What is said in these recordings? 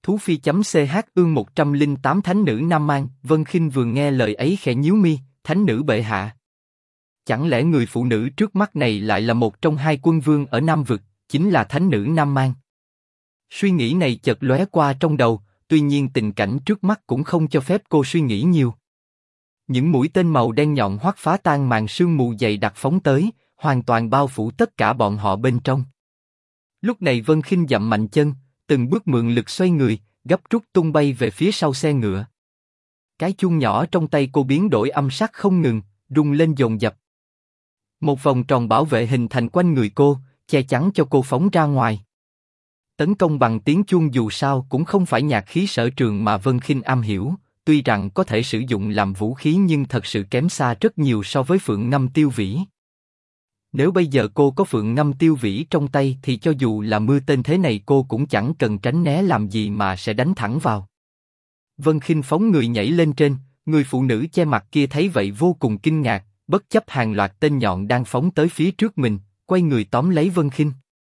Thú Phi.ch ương 108 Thánh nữ Nam Mang. Vân Khinh vừa nghe lời ấy khẽ nhíu mi, Thánh nữ bệ hạ. Chẳng lẽ người phụ nữ trước mắt này lại là một trong hai quân vương ở Nam Vực, chính là Thánh nữ Nam Mang? Suy nghĩ này chợt lóe qua trong đầu, tuy nhiên tình cảnh trước mắt cũng không cho phép cô suy nghĩ nhiều. Những mũi tên màu đen nhọn hoắt phá tan màn sương mù dày đặc phóng tới, hoàn toàn bao phủ tất cả bọn họ bên trong. Lúc này Vân Khinh dậm mạnh chân, từng bước mượn lực xoay người, gấp rút tung bay về phía sau xe ngựa. Cái chuông nhỏ trong tay cô biến đổi âm sắc không ngừng, rung lên dồn dập. Một vòng tròn bảo vệ hình thành quanh người cô, che chắn cho cô phóng ra ngoài. Tấn công bằng tiếng chuông dù sao cũng không phải nhạc khí sở trường mà Vân Khinh am hiểu, tuy rằng có thể sử dụng làm vũ khí nhưng thật sự kém xa rất nhiều so với Phượng Ngâm Tiêu Vĩ. Nếu bây giờ cô có Phượng Ngâm Tiêu Vĩ trong tay thì cho dù là mưa tên thế này cô cũng chẳng cần tránh né làm gì mà sẽ đánh thẳng vào. Vân Khinh phóng người nhảy lên trên, người phụ nữ che mặt kia thấy vậy vô cùng kinh ngạc, bất chấp hàng loạt tên nhọn đang phóng tới phía trước mình, quay người tóm lấy Vân Khinh.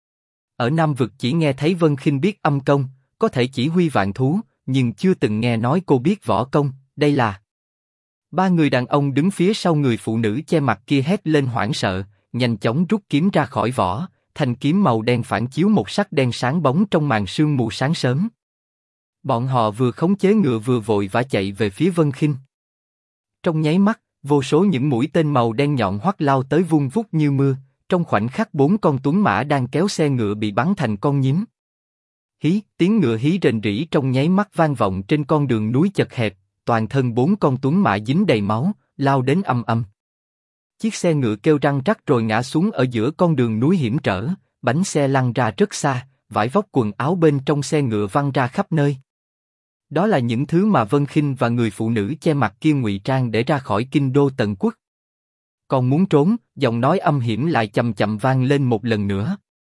Ở Nam Vực chỉ nghe thấy Vân Khinh biết âm công, có thể chỉ huy vạn thú, nhưng chưa từng nghe nói cô biết võ công. Đây là... Ba người đàn ông đứng phía sau người phụ nữ che mặt kia hét lên hoảng sợ, nhanh chóng rút kiếm ra khỏi vỏ, thanh kiếm màu đen phản chiếu một sắc đen sáng bóng trong màn sương mù sáng sớm. Bọn họ vừa khống chế ngựa vừa vội vã chạy về phía Vân Khinh. Trong nháy mắt, vô số những mũi tên màu đen nhọn hoắt lao tới vung vút như mưa. Trong khoảnh khắc 4 con tuấn mã đang kéo xe ngựa bị bắn thành con nhím. Hí, tiếng ngựa hí rền rĩ trong nháy mắt vang vọng trên con đường núi chật hẹp, toàn thân 4 con tuấn mã dính đầy máu, lao đến ầm ầm. Chiếc xe ngựa kêu răng rắc rồi ngã xuống ở giữa con đường núi hiểm trở, bánh xe lăn ra rất xa, vải vóc quần áo bên trong xe ngựa văng ra khắp nơi. Đó là những thứ mà Vân Khinh và người phụ nữ che mặt kia ngụy trang để ra khỏi kinh đô Tần Quốc. Còn muốn trốn, giọng nói âm hiểm lại chậm chậm vang lên một lần nữa.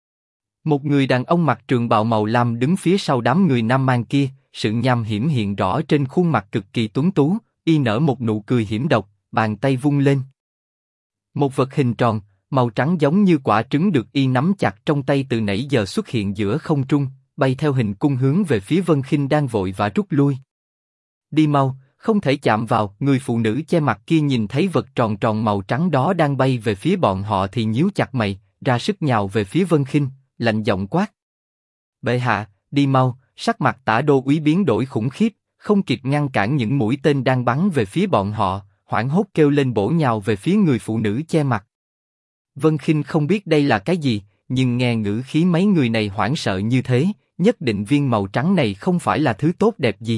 Một người đàn ông mặc trường bào màu lam đứng phía sau đám người Nam Mang kia, sự nham hiểm hiện rõ trên khuôn mặt cực kỳ tuấn tú, y nở một nụ cười hiểm độc, bàn tay vung lên. Một vật hình tròn, màu trắng giống như quả trứng được y nắm chặt trong tay từ nãy giờ xuất hiện giữa không trung, bay theo hình cung hướng về phía Vân Khinh đang vội vã rút lui. Đi mau! Không thể chạm vào. Người phụ nữ che mặt kia nhìn thấy vật tròn tròn màu trắng đó đang bay về phía bọn họ thì nhíu chặt mày, ra sức nhào về phía Vân Khinh, lạnh giọng quát: bệ hạ, đi mau! Sắc mặt Tả đô úy biến đổi khủng khiếp, không kịp ngăn cản những mũi tên đang bắn về phía bọn họ, hoảng hốt kêu lên bổ nhào về phía người phụ nữ che mặt. Vân Khinh không biết đây là cái gì, nhưng nghe ngữ khí mấy người này hoảng sợ như thế, nhất định viên màu trắng này không phải là thứ tốt đẹp gì.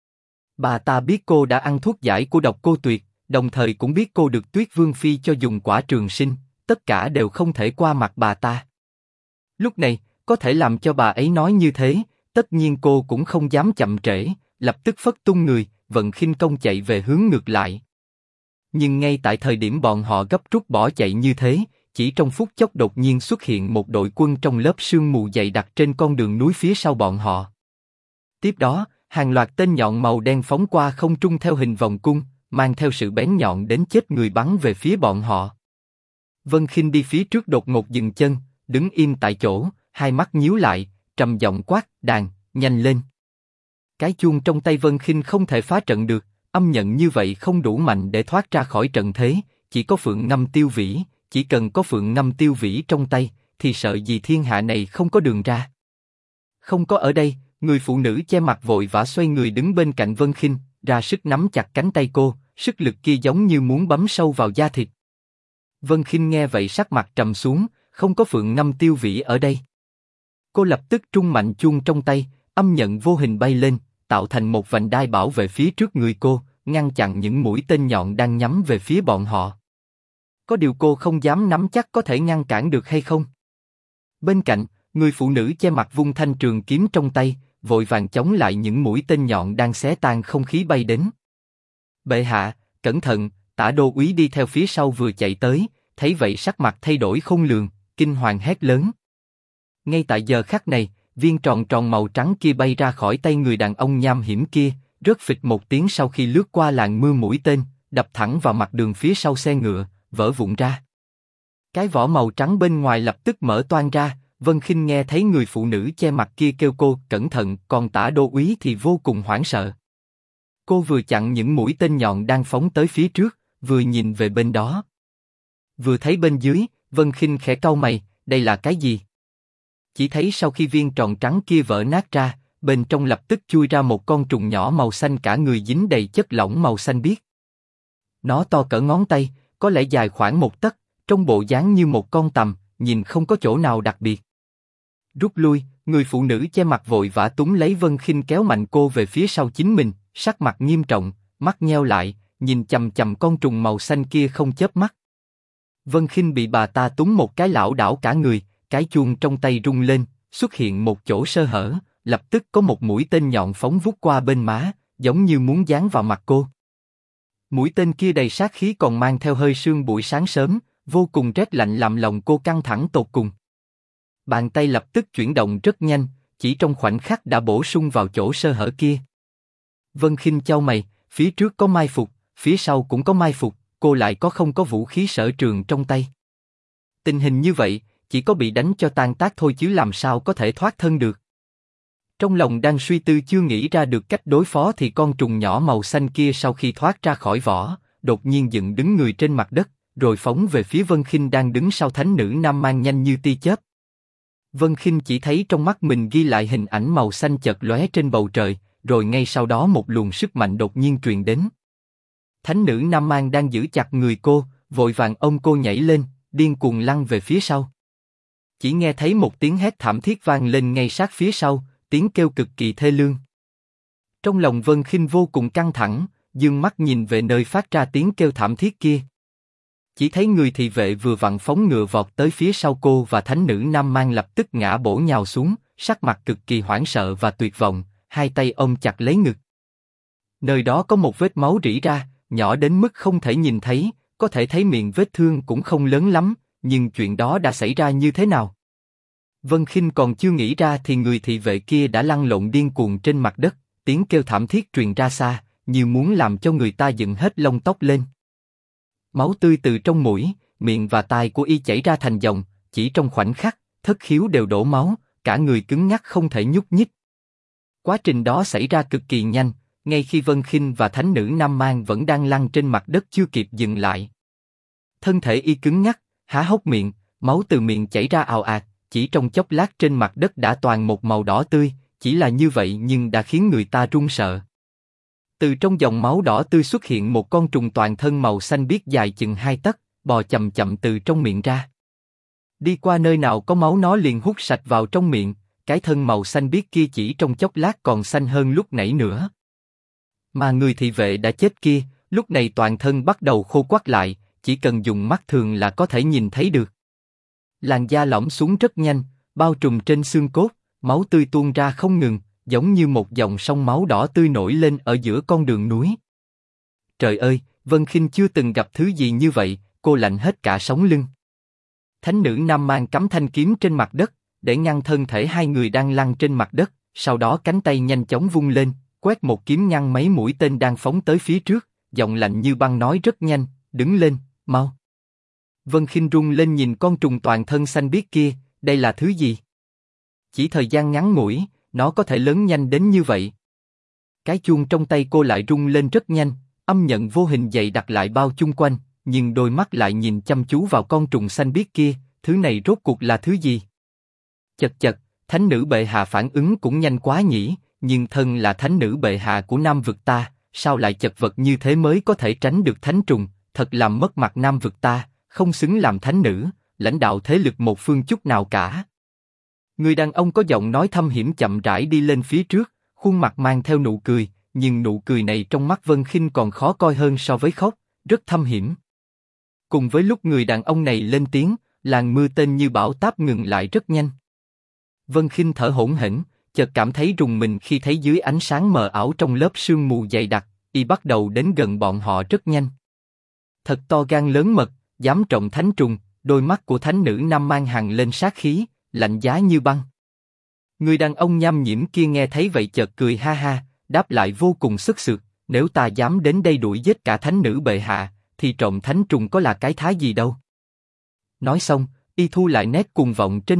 Bà ta biết cô đã ăn thuốc giải của Độc Cô Tuyệt, đồng thời cũng biết cô được Tuyết Vương Phi cho dùng quả trường sinh, tất cả đều không thể qua mặt bà ta. Lúc này, có thể làm cho bà ấy nói như thế, tất nhiên cô cũng không dám chậm trễ, lập tức phất tung người, vận khinh công chạy về hướng ngược lại. Nhưng ngay tại thời điểm bọn họ gấp rút bỏ chạy như thế, chỉ trong phút chốc đột nhiên xuất hiện một đội quân trong lớp sương mù dày đặc trên con đường núi phía sau bọn họ. Tiếp đó, hàng loạt tên nhọn màu đen phóng qua không trung theo hình vòng cung, mang theo sự bén nhọn đến chết người bắn về phía bọn họ. Vân Khinh đi phía trước đột ngột dừng chân, đứng im tại chỗ, hai mắt nhíu lại, trầm giọng quát: đàn, nhanh lên! Cái chuông trong tay Vân Khinh không thể phá trận được, âm nhận như vậy không đủ mạnh để thoát ra khỏi trận thế, chỉ có Phượng Ngâm Tiêu Vĩ, chỉ cần có Phượng Ngâm Tiêu Vĩ trong tay, thì sợ gì thiên hạ này không có đường ra. Không có ở đây. Người phụ nữ che mặt vội vã xoay người đứng bên cạnh Vân Khinh, ra sức nắm chặt cánh tay cô, sức lực kia giống như muốn bấm sâu vào da thịt. Vân Khinh nghe vậy sắc mặt trầm xuống, không có Phượng Ngâm Tiêu Vĩ ở đây. Cô lập tức trung mạnh chuông trong tay, âm nhận vô hình bay lên, tạo thành một vành đai bảo vệ phía trước người cô, ngăn chặn những mũi tên nhọn đang nhắm về phía bọn họ. Có điều cô không dám nắm chắc có thể ngăn cản được hay không. Bên cạnh, người phụ nữ che mặt vung thanh trường kiếm trong tay, vội vàng chống lại những mũi tên nhọn đang xé tan không khí bay đến. Bệ hạ, cẩn thận! Tả đô úy đi theo phía sau vừa chạy tới, thấy vậy sắc mặt thay đổi khôn lường, kinh hoàng hét lớn. Ngay tại giờ khắc này, viên tròn tròn màu trắng kia bay ra khỏi tay người đàn ông nham hiểm kia, rớt phịch một tiếng sau khi lướt qua làn mưa mũi tên, đập thẳng vào mặt đường phía sau xe ngựa, vỡ vụn ra. Cái vỏ màu trắng bên ngoài lập tức mở toang ra, Vân Khinh nghe thấy người phụ nữ che mặt kia kêu cô cẩn thận, còn Tả đô úy thì vô cùng hoảng sợ. Cô vừa chặn những mũi tên nhọn đang phóng tới phía trước, vừa nhìn về bên đó. Vừa thấy bên dưới, Vân Khinh khẽ cau mày, đây là cái gì? Chỉ thấy sau khi viên tròn trắng kia vỡ nát ra, bên trong lập tức chui ra một con trùng nhỏ màu xanh cả người dính đầy chất lỏng màu xanh biếc. Nó to cỡ ngón tay, có lẽ dài khoảng 1 tấc, trong bộ dáng như một con tằm, nhìn không có chỗ nào đặc biệt. Rút lui, người phụ nữ che mặt vội vã túm lấy Vân Khinh kéo mạnh cô về phía sau chính mình, sắc mặt nghiêm trọng, mắt nheo lại, nhìn chằm chằm con trùng màu xanh kia không chớp mắt. Vân Khinh bị bà ta túm một cái lảo đảo cả người, cái chuông trong tay rung lên, xuất hiện một chỗ sơ hở, lập tức có một mũi tên nhọn phóng vút qua bên má, giống như muốn giáng vào mặt cô. Mũi tên kia đầy sát khí còn mang theo hơi sương buổi sáng sớm, vô cùng rét lạnh làm lòng cô căng thẳng tột cùng. Bàn tay lập tức chuyển động rất nhanh, chỉ trong khoảnh khắc đã bổ sung vào chỗ sơ hở kia. Vân Khinh chau mày, phía trước có mai phục, phía sau cũng có mai phục, cô lại không có vũ khí sở trường trong tay. Tình hình như vậy, chỉ có bị đánh cho tan tác thôi chứ làm sao có thể thoát thân được. Trong lòng đang suy tư chưa nghĩ ra được cách đối phó thì con trùng nhỏ màu xanh kia sau khi thoát ra khỏi vỏ, đột nhiên dựng đứng người trên mặt đất, rồi phóng về phía Vân Khinh đang đứng sau thánh nữ Nam Mang nhanh như tia chớp. Vân Khinh chỉ thấy trong mắt mình ghi lại hình ảnh màu xanh chợt lóe trên bầu trời, rồi ngay sau đó một luồng sức mạnh đột nhiên truyền đến. Thánh nữ Nam Mang đang giữ chặt người cô, vội vàng ôm cô nhảy lên, điên cuồng lăn về phía sau. Chỉ nghe thấy một tiếng hét thảm thiết vang lên ngay sát phía sau, tiếng kêu cực kỳ thê lương. Trong lòng Vân Khinh vô cùng căng thẳng, dương mắt nhìn về nơi phát ra tiếng kêu thảm thiết kia. Chỉ thấy người thị vệ vừa vặn phóng ngựa vọt tới phía sau cô và thánh nữ Nam Mang lập tức ngã bổ nhào xuống, sắc mặt cực kỳ hoảng sợ và tuyệt vọng, hai tay ôm chặt lấy ngực. Nơi đó có một vết máu rỉ ra, nhỏ đến mức không thể nhìn thấy, có thể thấy miệng vết thương cũng không lớn lắm, nhưng chuyện đó đã xảy ra như thế nào? Vân Khinh còn chưa nghĩ ra thì người thị vệ kia đã lăn lộn điên cuồng trên mặt đất, tiếng kêu thảm thiết truyền ra xa, như muốn làm cho người ta dựng hết lông tóc lên. Máu tươi từ trong mũi, miệng và tai của y chảy ra thành dòng, chỉ trong khoảnh khắc, thất khiếu đều đổ máu, cả người cứng ngắc không thể nhúc nhích. Quá trình đó xảy ra cực kỳ nhanh, ngay khi Vân Khinh và thánh nữ Nam Mang vẫn đang lăn trên mặt đất chưa kịp dừng lại. Thân thể y cứng ngắc, há hốc miệng, máu từ miệng chảy ra ào ạt, chỉ trong chốc lát trên mặt đất đã toàn một màu đỏ tươi, chỉ là như vậy nhưng đã khiến người ta run sợ. Từ trong dòng máu đỏ tươi xuất hiện một con trùng toàn thân màu xanh biếc dài chừng 2 tấc, bò chậm chậm từ trong miệng ra. Đi qua nơi nào có máu nó liền hút sạch vào trong miệng, cái thân màu xanh biếc kia chỉ trong chốc lát còn xanh hơn lúc nãy nữa. Mà người thị vệ đã chết kia, lúc này toàn thân bắt đầu khô quắt lại, chỉ cần dùng mắt thường là có thể nhìn thấy được. Làn da lõm xuống rất nhanh, bao trùm trên xương cốt, máu tươi tuôn ra không ngừng, giống như một dòng sông máu đỏ tươi nổi lên ở giữa con đường núi. Trời ơi, Vân Khinh chưa từng gặp thứ gì như vậy, cô lạnh hết cả sống lưng. Thánh nữ Nam Mang cắm thanh kiếm trên mặt đất, để ngăn thân thể hai người đang lăn trên mặt đất, sau đó cánh tay nhanh chóng vung lên, quét một kiếm ngăn mấy mũi tên đang phóng tới phía trước, giọng lạnh như băng nói rất nhanh, đứng lên, mau. Vân Khinh run lên nhìn con trùng toàn thân xanh biếc kia, đây là thứ gì? Chỉ thời gian ngắn ngủi, nó có thể lớn nhanh đến như vậy. Cái chuông trong tay cô lại rung lên rất nhanh, âm nhận vô hình dày đặc lại bao chung quanh, nhưng đôi mắt lại nhìn chăm chú vào con trùng xanh biếc kia, thứ này rốt cuộc là thứ gì? Chật chật, thánh nữ bệ hạ phản ứng cũng nhanh quá nhỉ, nhưng thân là thánh nữ bệ hạ của Nam vực ta, sao lại chật vật như thế mới có thể tránh được thánh trùng, thật làm mất mặt Nam vực ta, không xứng làm thánh nữ, lãnh đạo thế lực một phương chút nào cả. Người đàn ông có giọng nói thâm hiểm chậm rãi đi lên phía trước, khuôn mặt mang theo nụ cười, nhưng nụ cười này trong mắt Vân Khinh còn khó coi hơn so với khóc, rất thâm hiểm. Cùng với lúc người đàn ông này lên tiếng, làn mưa tên như bão táp ngừng lại rất nhanh. Vân Khinh thở hổn hển, chợt cảm thấy rùng mình khi thấy dưới ánh sáng mờ ảo trong lớp sương mù dày đặc, y bắt đầu đến gần bọn họ rất nhanh. Thật to gan lớn mật, dám trộm thánh trùng, đôi mắt của thánh nữ Nam Mang hằn lên sát khí, lạnh giá như băng. Người đàn ông nham nhiễm kia nghe thấy vậy chợt cười ha ha, đáp lại vô cùng sức sượt, nếu ta dám đến đây đuổi giết cả thánh nữ bệ hạ, thì trộm thánh trùng có là cái thá gì đâu. Nói xong, y thu lại nét cuồng vọng trên mặt,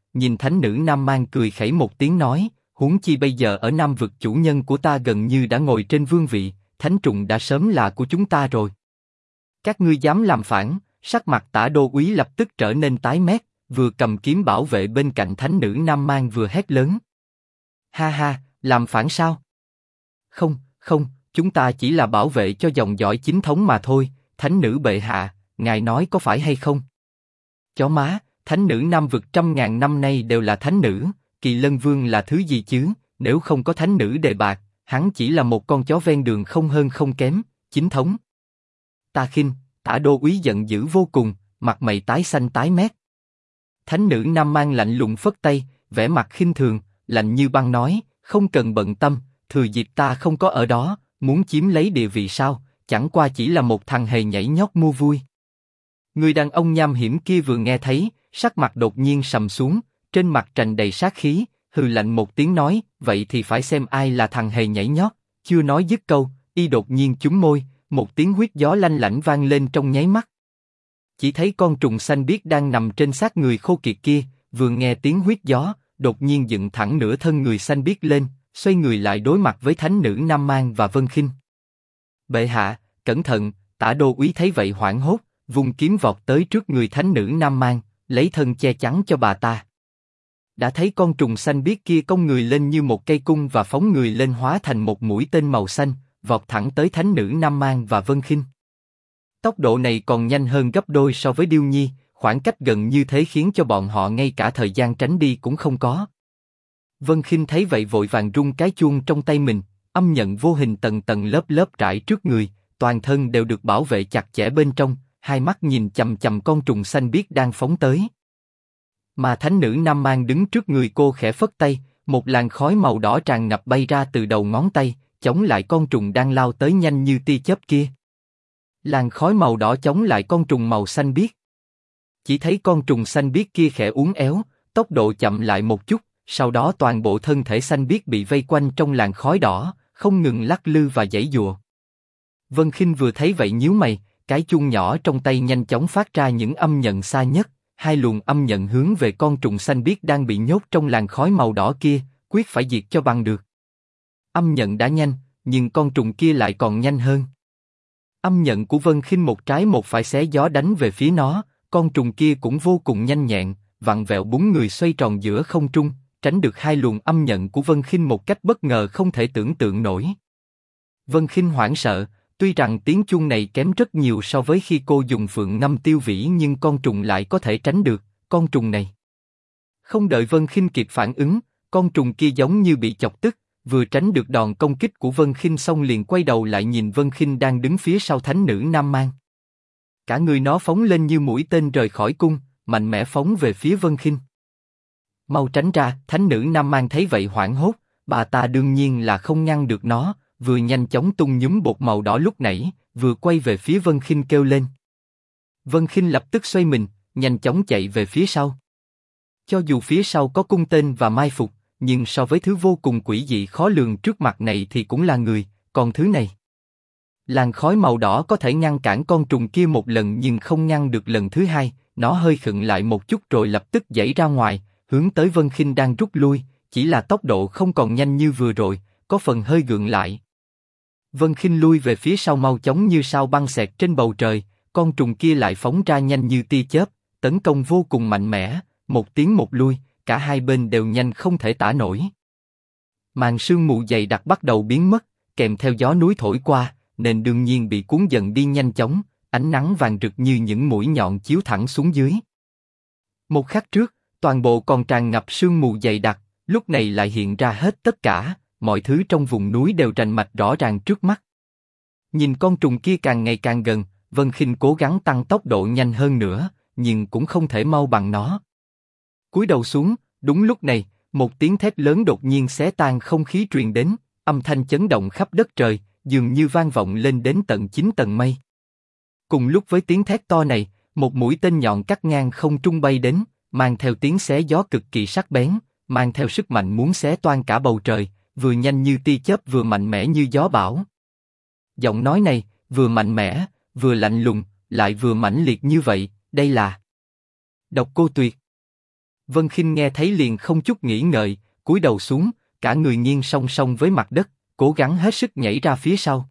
nhìn thánh nữ Nam Mang cười khẩy một tiếng nói, huống chi bây giờ ở Nam vực chủ nhân của ta gần như đã ngồi trên vương vị, thánh trùng đã sớm là của chúng ta rồi. Các ngươi dám làm phản? Sắc mặt Tả Đô úy lập tức trở nên tái mét, vừa cầm kiếm bảo vệ bên cạnh thánh nữ Nam Mang vừa hét lớn. Ha ha, làm phản sao? Không, không, chúng ta chỉ là bảo vệ cho dòng dõi chính thống mà thôi, thánh nữ bệ hạ, ngài nói có phải hay không? Chó má, thánh nữ Nam vực 100.000 năm nay đều là thánh nữ, Kỳ Lân Vương là thứ gì chứ? Nếu không có thánh nữ đề bạt, hắn chỉ là một con chó ven đường không hơn không kém, chính thống. Ta khinh, Tả Đô úy giận dữ vô cùng, mặt mày tái xanh tái mét. Thánh nữ Nam Mang lạnh lùng phất tay, vẻ mặt khinh thường, lạnh như băng nói, không cần bận tâm, thừa dịp ta không có ở đó, muốn chiếm lấy địa vị sao? Chẳng qua chỉ là một thằng hề nhảy nhót mua vui. Người đàn ông nham hiểm kia vừa nghe thấy, sắc mặt đột nhiên sầm xuống, trên mặt tràn đầy sát khí, hừ lạnh một tiếng nói, vậy thì phải xem ai là thằng hề nhảy nhót. Chưa nói dứt câu, y đột nhiên chúm môi, một tiếng huýt gió lanh lảnh vang lên trong nháy mắt. Chỉ thấy con trùng xanh biếc đang nằm trên xác người khô kiệt kia, vừa nghe tiếng huýt gió, đột nhiên dựng thẳng nửa thân người xanh biếc lên, xoay người lại đối mặt với thánh nữ Nam Mang và Vân Khinh. Bệ hạ, cẩn thận! Tả Đô úy thấy vậy hoảng hốt, vung kiếm vọt tới trước người thánh nữ Nam Mang, lấy thân che chắn cho bà ta. Đã thấy con trùng xanh biếc kia cong người lên như một cây cung và phóng người lên hóa thành một mũi tên màu xanh, vọt thẳng tới thánh nữ Nam Mang và Vân Khinh. Tốc độ này còn nhanh hơn gấp đôi so với Điêu Nhi, khoảng cách gần như thế khiến cho bọn họ ngay cả thời gian tránh đi cũng không có. Vân Khinh thấy vậy vội vàng rung cái chuông trong tay mình, âm nhận vô hình tầng tầng lớp lớp trải trước người, toàn thân đều được bảo vệ chặt chẽ bên trong, hai mắt nhìn chằm chằm con trùng xanh biếc đang phóng tới. Mà thánh nữ Nam Mang đứng trước người cô khẽ phất tay, một làn khói màu đỏ tràn ngập bay ra từ đầu ngón tay, chống lại con trùng đang lao tới nhanh như tia chớp kia. Làn khói màu đỏ chống lại con trùng màu xanh biếc. Chỉ thấy con trùng xanh biếc kia khẽ uốn éo, tốc độ chậm lại một chút, sau đó toàn bộ thân thể xanh biếc bị vây quanh trong làn khói đỏ, không ngừng lắc lư và giãy giụa. Vân Khinh vừa thấy vậy nhíu mày, cái chuông nhỏ trong tay nhanh chóng phát ra những âm nhận xa nhất, hai luồng âm nhận hướng về con trùng xanh biếc đang bị nhốt trong làn khói màu đỏ kia, quyết phải diệt cho bằng được. Âm nhận đã nhanh, nhưng con trùng kia lại còn nhanh hơn. Âm nhận của Vân Khinh một trái một phải xé gió đánh về phía nó, con trùng kia cũng vô cùng nhanh nhẹn, vặn vẹo búng người xoay tròn giữa không trung, tránh được hai luồng âm nhận của Vân Khinh một cách bất ngờ không thể tưởng tượng nổi. Vân Khinh hoảng sợ, tuy rằng tiếng chuông này kém rất nhiều so với khi cô dùng phượng ngâm tiêu vĩ nhưng con trùng lại có thể tránh được, con trùng này. Không đợi Vân Khinh kịp phản ứng, con trùng kia giống như bị chọc tức, vừa tránh được đòn công kích của Vân Khinh xong liền quay đầu lại nhìn Vân Khinh đang đứng phía sau thánh nữ Nam Mang. Cả người nó phóng lên như mũi tên rời khỏi cung, mạnh mẽ phóng về phía Vân Khinh. Mau tránh ra! Thánh nữ Nam Mang thấy vậy hoảng hốt, bà ta đương nhiên là không ngăn được nó, vừa nhanh chóng tung nhúm bột màu đỏ lúc nãy, vừa quay về phía Vân Khinh kêu lên. Vân Khinh lập tức xoay mình, nhanh chóng chạy về phía sau. Cho dù phía sau có cung tên và mai phục, nhưng so với thứ vô cùng quỷ dị khó lường trước mặt này thì cũng là người, còn thứ này. Làn khói màu đỏ có thể ngăn cản con trùng kia một lần nhưng không ngăn được lần thứ hai, nó hơi khựng lại một chút rồi lập tức giãy ra ngoài, hướng tới Vân Khinh đang rút lui, chỉ là tốc độ không còn nhanh như vừa rồi, có phần hơi gượng lại. Vân Khinh lui về phía sau mau chóng như sao băng xẹt trên bầu trời, con trùng kia lại phóng ra nhanh như tia chớp, tấn công vô cùng mạnh mẽ, một tiến một lui, cả hai bên đều nhanh không thể tả nổi. Màn sương mù dày đặc bắt đầu biến mất, kèm theo gió núi thổi qua, nên đương nhiên bị cuốn dần đi nhanh chóng, ánh nắng vàng rực như những mũi nhọn chiếu thẳng xuống dưới. Một khắc trước, toàn bộ còn tràn ngập sương mù dày đặc, lúc này lại hiện ra hết tất cả, mọi thứ trong vùng núi đều rành mạch rõ ràng trước mắt. Nhìn con trùng kia càng ngày càng gần, Vân Khinh cố gắng tăng tốc độ nhanh hơn nữa, nhưng cũng không thể mau bằng nó. Cúi đầu xuống, đúng lúc này, một tiếng thét lớn đột nhiên xé tan không khí truyền đến, âm thanh chấn động khắp đất trời, dường như vang vọng lên đến tận 9 tầng mây. Cùng lúc với tiếng thét to này, một mũi tên nhọn cắt ngang không trung bay đến, mang theo tiếng xé gió cực kỳ sắc bén, mang theo sức mạnh muốn xé toang cả bầu trời, vừa nhanh như tia chớp vừa mạnh mẽ như gió bão. Giọng nói này, vừa mạnh mẽ, vừa lạnh lùng, lại vừa mãnh liệt như vậy, đây là Độc Cô Tuyệt. Vân Khinh nghe thấy liền không chút nghĩ ngợi, cúi đầu xuống, cả người nghiêng song song với mặt đất, cố gắng hết sức nhảy ra phía sau.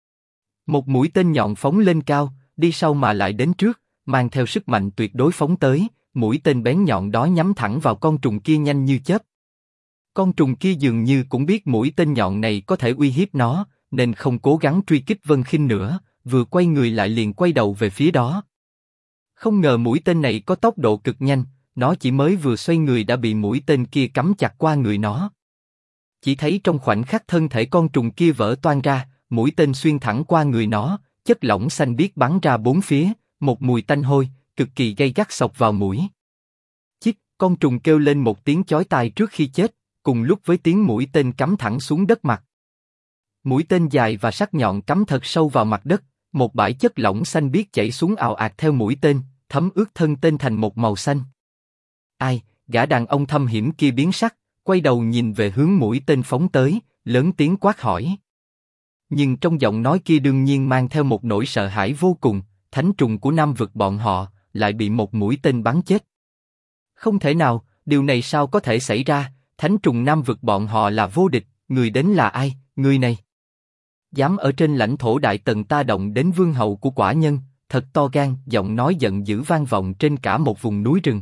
Một mũi tên nhọn phóng lên cao, đi sau mà lại đến trước, mang theo sức mạnh tuyệt đối phóng tới, mũi tên bén nhọn đó nhắm thẳng vào con trùng kia nhanh như chớp. Con trùng kia dường như cũng biết mũi tên nhọn này có thể uy hiếp nó, nên không cố gắng truy kích Vân Khinh nữa, vừa quay người lại liền quay đầu về phía đó. Không ngờ mũi tên này có tốc độ cực nhanh, nó chỉ mới vừa xoay người đã bị mũi tên kia cắm chặt qua người nó. Chỉ thấy trong khoảnh khắc thân thể con trùng kia vỡ toang ra, mũi tên xuyên thẳng qua người nó, chất lỏng xanh biếc bắn ra bốn phía, một mùi tanh hôi, cực kỳ gay gắt xộc vào mũi. Chích, con trùng kêu lên một tiếng chói tai trước khi chết, cùng lúc với tiếng mũi tên cắm thẳng xuống đất mặt. Mũi tên dài và sắc nhọn cắm thật sâu vào mặt đất, một bãi chất lỏng xanh biếc chảy xuống ào ạt theo mũi tên, thấm ướt thân tên thành một màu xanh. Ai, gã đàn ông thâm hiểm kia biến sắc, quay đầu nhìn về hướng mũi tên phóng tới, lớn tiếng quát hỏi. Nhưng trong giọng nói kia đương nhiên mang theo một nỗi sợ hãi vô cùng, thánh trùng của Nam vực bọn họ lại bị một mũi tên bắn chết. Không thể nào, điều này sao có thể xảy ra? Thánh trùng Nam vực bọn họ là vô địch, người đến là ai? Người này dám ở trên lãnh thổ Đại Tần ta động đến vương hậu của quả nhân, thật to gan. Giọng nói giận dữ vang vọng trên cả một vùng núi rừng.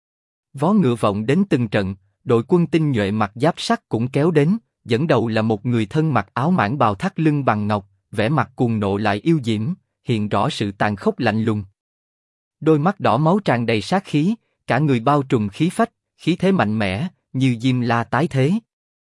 Vó ngựa vọng đến từng trận, đội quân tinh nhuệ mặc giáp sắt cũng kéo đến, dẫn đầu là một người thân mặc áo mãng bào thắt lưng bằng ngọc, vẻ mặt cuồng nộ lại yêu diễm, hiện rõ sự tàn khốc lạnh lùng. Đôi mắt đỏ máu tràn đầy sát khí, cả người bao trùm khí phách, khí thế mạnh mẽ, như diêm la tái thế.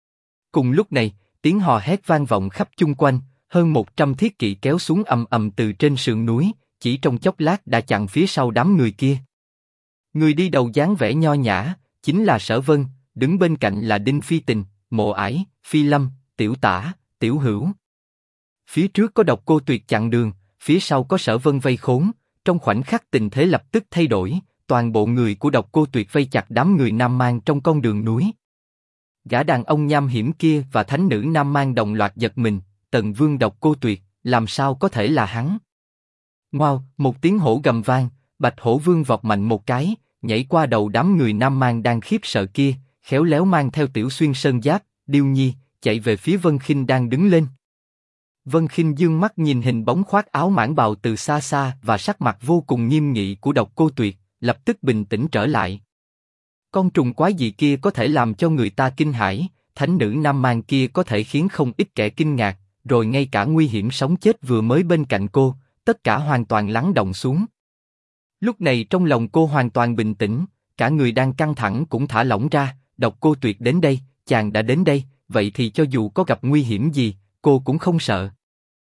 Cùng lúc này, tiếng hò hét vang vọng khắp chung quanh, hơn 100 thiết kỵ kéo xuống ầm ầm từ trên sườn núi, chỉ trong chốc lát đã chặn phía sau đám người kia. Người đi đầu dáng vẻ nho nhã, chính là Sở Vân, đứng bên cạnh là Đinh Phi Tình, Mộ Ải, Phi Lâm, Tiểu Tả, Tiểu Hữu. Phía trước có Độc Cô Tuyệt chặn đường, phía sau có Sở Vân vây khốn, trong khoảnh khắc tình thế lập tức thay đổi, toàn bộ người của Độc Cô Tuyệt vây chặt đám người Nam Mang trong con đường núi. Gã đàn ông nham hiểm kia và thánh nữ Nam Mang đồng loạt giật mình, Tần Vương Độc Cô Tuyệt, làm sao có thể là hắn? Ngoao, một tiếng hổ gầm vang, Bạch Hổ Vương vọt mạnh một cái, nhảy qua đầu đám người Nam Mang đang khiếp sợ kia, khéo léo mang theo Tiểu Xuyên Sơn Giáp, Điêu Nhi, chạy về phía Vân Khinh đang đứng lên. Vân Khinh dương mắt nhìn hình bóng khoác áo mãng bào từ xa xa và sắc mặt vô cùng nghiêm nghị của Độc Cô Tuyệt, lập tức bình tĩnh trở lại. Con trùng quái dị kia có thể làm cho người ta kinh hãi, thánh nữ Nam Mang kia có thể khiến không ít kẻ kinh ngạc, rồi ngay cả nguy hiểm sống chết vừa mới bên cạnh cô, tất cả hoàn toàn lắng động xuống. Lúc này trong lòng cô hoàn toàn bình tĩnh, cả người đang căng thẳng cũng thả lỏng ra. Độc Cô Tuyệt đến đây, chàng đã đến đây, vậy thì cho dù có gặp nguy hiểm gì, cô cũng không sợ.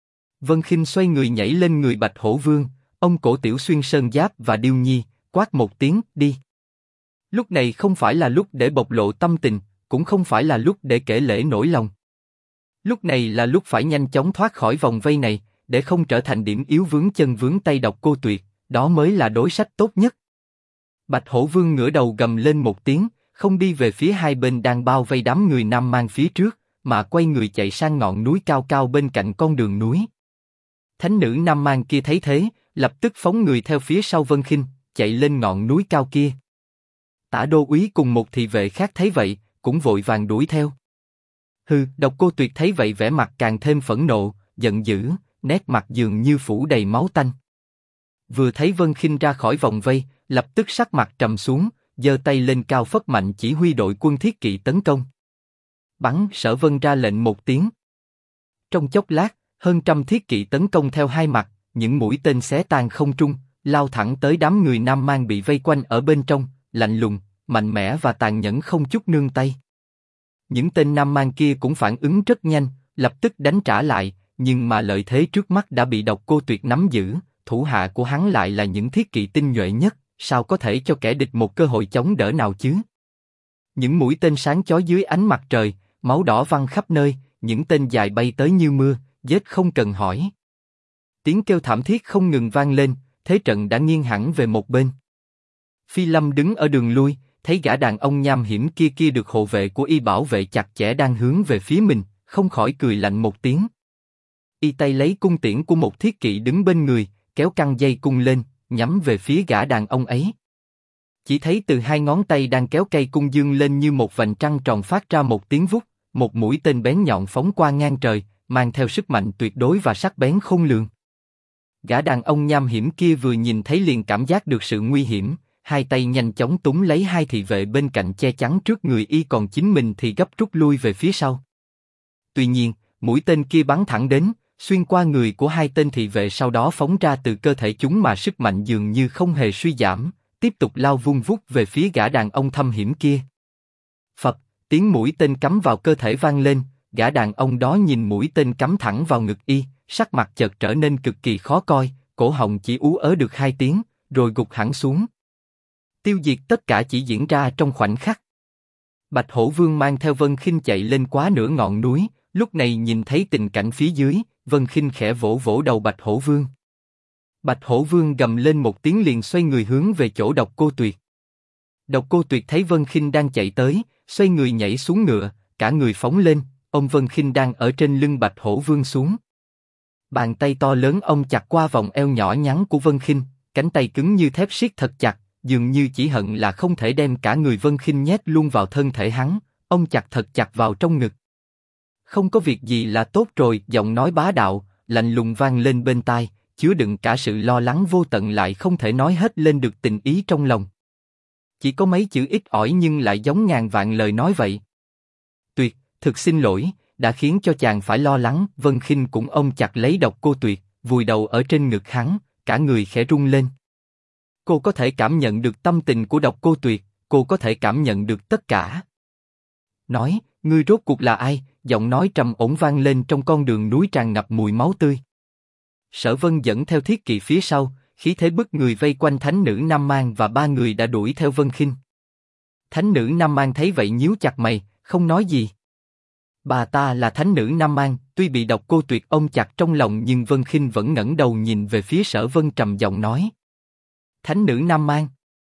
Vân Khinh xoay người nhảy lên người Bạch Hổ Vương, ông cổ Tiểu Xuyên Sơn Giáp và Điêu Nhi, quát một tiếng, đi. Lúc này không phải là lúc để bộc lộ tâm tình, cũng không phải là lúc để kể lể nỗi lòng. Lúc này là lúc phải nhanh chóng thoát khỏi vòng vây này, để không trở thành điểm yếu vướng chân vướng tay Độc Cô Tuyệt, đó mới là đối sách tốt nhất. Bạch Hổ Vương ngửa đầu gầm lên một tiếng, không đi về phía hai bên đang bao vây đám người Nam Mang phía trước, mà quay người chạy sang ngọn núi cao cao bên cạnh con đường núi. Thánh nữ Nam Mang kia thấy thế, lập tức phóng người theo phía sau Vân Khinh, chạy lên ngọn núi cao kia. Tả đô úy cùng một thị vệ khác thấy vậy, cũng vội vàng đuổi theo. Hừ, Độc Cô Tuyệt thấy vậy vẻ mặt càng thêm phẫn nộ, giận dữ, nét mặt dường như phủ đầy máu tanh. Vừa thấy Vân Khinh ra khỏi vòng vây, lập tức sắc mặt trầm xuống, giơ tay lên cao phất mạnh chỉ huy đội quân thiết kỵ tấn công. Bắn! Sở Vân ra lệnh một tiếng. Trong chốc lát, hơn trăm thiết kỵ tấn công theo hai mặt, những mũi tên xé tan không trung, lao thẳng tới đám người Nam Mang bị vây quanh ở bên trong, lạnh lùng, mạnh mẽ và tàn nhẫn không chút nương tay. Những tên Nam Mang kia cũng phản ứng rất nhanh, lập tức đánh trả lại, nhưng mà lợi thế trước mắt đã bị Độc Cô Tuyệt nắm giữ, thủ hạ của hắn lại là những thiết kỵ tinh nhuệ nhất, sao có thể cho kẻ địch một cơ hội chống đỡ nào chứ? Những mũi tên sáng chói dưới ánh mặt trời, máu đỏ văng khắp nơi, những tên dài bay tới như mưa, giết không cần hỏi. Tiếng kêu thảm thiết không ngừng vang lên, thế trận đã nghiêng hẳn về một bên. Phi Lâm đứng ở đường lui, thấy gã đàn ông nham hiểm kia được hộ vệ của y bảo vệ chặt chẽ đang hướng về phía mình, không khỏi cười lạnh một tiếng. Y tay lấy cung tiễn của một thiết kỵ đứng bên người, kéo căng dây cung lên, nhắm về phía gã đàn ông ấy. Chỉ thấy từ hai ngón tay đang kéo cây cung dương lên như một vành trăng tròn phát ra một tiếng vút, một mũi tên bén nhọn phóng qua ngang trời, mang theo sức mạnh tuyệt đối và sắc bén khôn lường. Gã đàn ông nham hiểm kia vừa nhìn thấy liền cảm giác được sự nguy hiểm, hai tay nhanh chóng túm lấy hai thị vệ bên cạnh che chắn trước người y, còn chính mình thì gấp rút lui về phía sau. Tuy nhiên, mũi tên kia bắn thẳng đến, xuyên qua người của hai tên thị vệ, sau đó phóng ra từ cơ thể chúng mà sức mạnh dường như không hề suy giảm, tiếp tục lao vun vút về phía gã đàn ông thâm hiểm kia. Phập, tiếng mũi tên cắm vào cơ thể vang lên, gã đàn ông đó nhìn mũi tên cắm thẳng vào ngực y, sắc mặt chợt trở nên cực kỳ khó coi, cổ họng chỉ ú ớ được 2 tiếng, rồi gục hẳn xuống. Tiêu diệt tất cả chỉ diễn ra trong khoảnh khắc. Bạch Hổ Vương mang theo Vân Khinh chạy lên quá nửa ngọn núi, lúc này nhìn thấy tình cảnh phía dưới, Vân Khinh khẽ vỗ vỗ đầu Bạch Hổ Vương. Bạch Hổ Vương gầm lên một tiếng liền xoay người hướng về chỗ Độc Cô Tuyệt. Độc Cô Tuyệt thấy Vân Khinh đang chạy tới, xoay người nhảy xuống ngựa, cả người phóng lên, ôm Vân Khinh đang ở trên lưng Bạch Hổ Vương xuống. Bàn tay to lớn ôm chặt qua vòng eo nhỏ nhắn của Vân Khinh, cánh tay cứng như thép siết thật chặt, dường như chỉ hận là không thể đem cả người Vân Khinh nhét luôn vào thân thể hắn, ôm chặt thật chặt vào trong ngực. Không có việc gì là tốt rồi, giọng nói bá đạo, lạnh lùng vang lên bên tai, chứa đựng cả sự lo lắng vô tận lại không thể nói hết lên được tình ý trong lòng. Chỉ có mấy chữ ít ỏi nhưng lại giống ngàn vạn lời nói vậy. Tuyệt, thực xin lỗi, đã khiến cho chàng phải lo lắng. Vân Khinh cũng ôm chặt lấy Độc Cô Tuyệt, vùi đầu ở trên ngực hắn, cả người khẽ rung lên. Cô có thể cảm nhận được tâm tình của Độc Cô Tuyệt, cô có thể cảm nhận được tất cả. Nói, ngươi rốt cuộc là ai? Giọng nói trầm ổn vang lên trong con đường núi tràn ngập mùi máu tươi. Sở Vân dẫn theo thiết kỵ phía sau, khí thế bức người vây quanh thánh nữ Nam Mang và 3 người đã đuổi theo Vân Khinh. Thánh nữ Nam Mang thấy vậy nhíu chặt mày, không nói gì. Bà ta là thánh nữ Nam Mang, tuy bị Độc Cô Tuyệt ôm chặt trong lòng nhưng Vân Khinh vẫn ngẩng đầu nhìn về phía Sở Vân trầm giọng nói. Thánh nữ Nam Mang.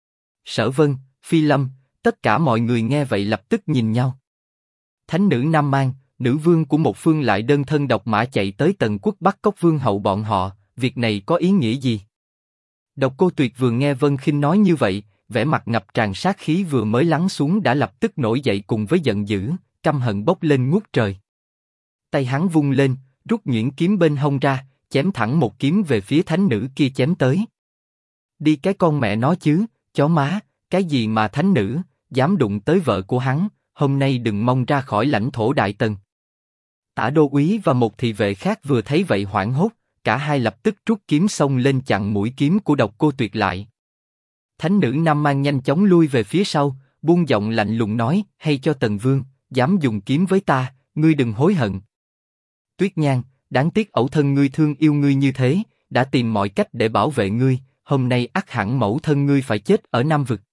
Sở Vân, Phi Lâm, tất cả mọi người nghe vậy lập tức nhìn nhau. Thánh nữ Nam Mang, nữ vương của một phương lại đơn thân độc mã chạy tới Tần Quốc bắt cóc vương hậu bọn họ, việc này có ý nghĩa gì? Độc Cô Tuyệt vừa nghe Vân Khinh nói như vậy, vẻ mặt ngập tràn sát khí vừa mới lắng xuống đã lập tức nổi dậy cùng với giận dữ, căm hận bốc lên ngút trời. Tay hắn vung lên, rút nhuyễn kiếm bên hông ra, chém thẳng một kiếm về phía thánh nữ kia chém tới. Đi cái con mẹ nó chứ, chó má, cái gì mà thánh nữ, dám đụng tới vợ của hắn, hôm nay đừng mong ra khỏi lãnh thổ Đại Tần. Tả đô úy và một thị vệ khác vừa thấy vậy hoảng hốt, cả hai lập tức rút kiếm xông lên chặn mũi kiếm của Độc Cô Tuyệt lại. Thánh nữ Nam Mang nhanh chóng lui về phía sau, buông giọng lạnh lùng nói, hay cho Tần Vương, dám dùng kiếm với ta, ngươi đừng hối hận. Tuyết Nhan, đáng tiếc ẩu thân ngươi thương yêu ngươi như thế, đã tìm mọi cách để bảo vệ ngươi, hôm nay ắt hẳn mẫu thân ngươi phải chết ở Nam Vực.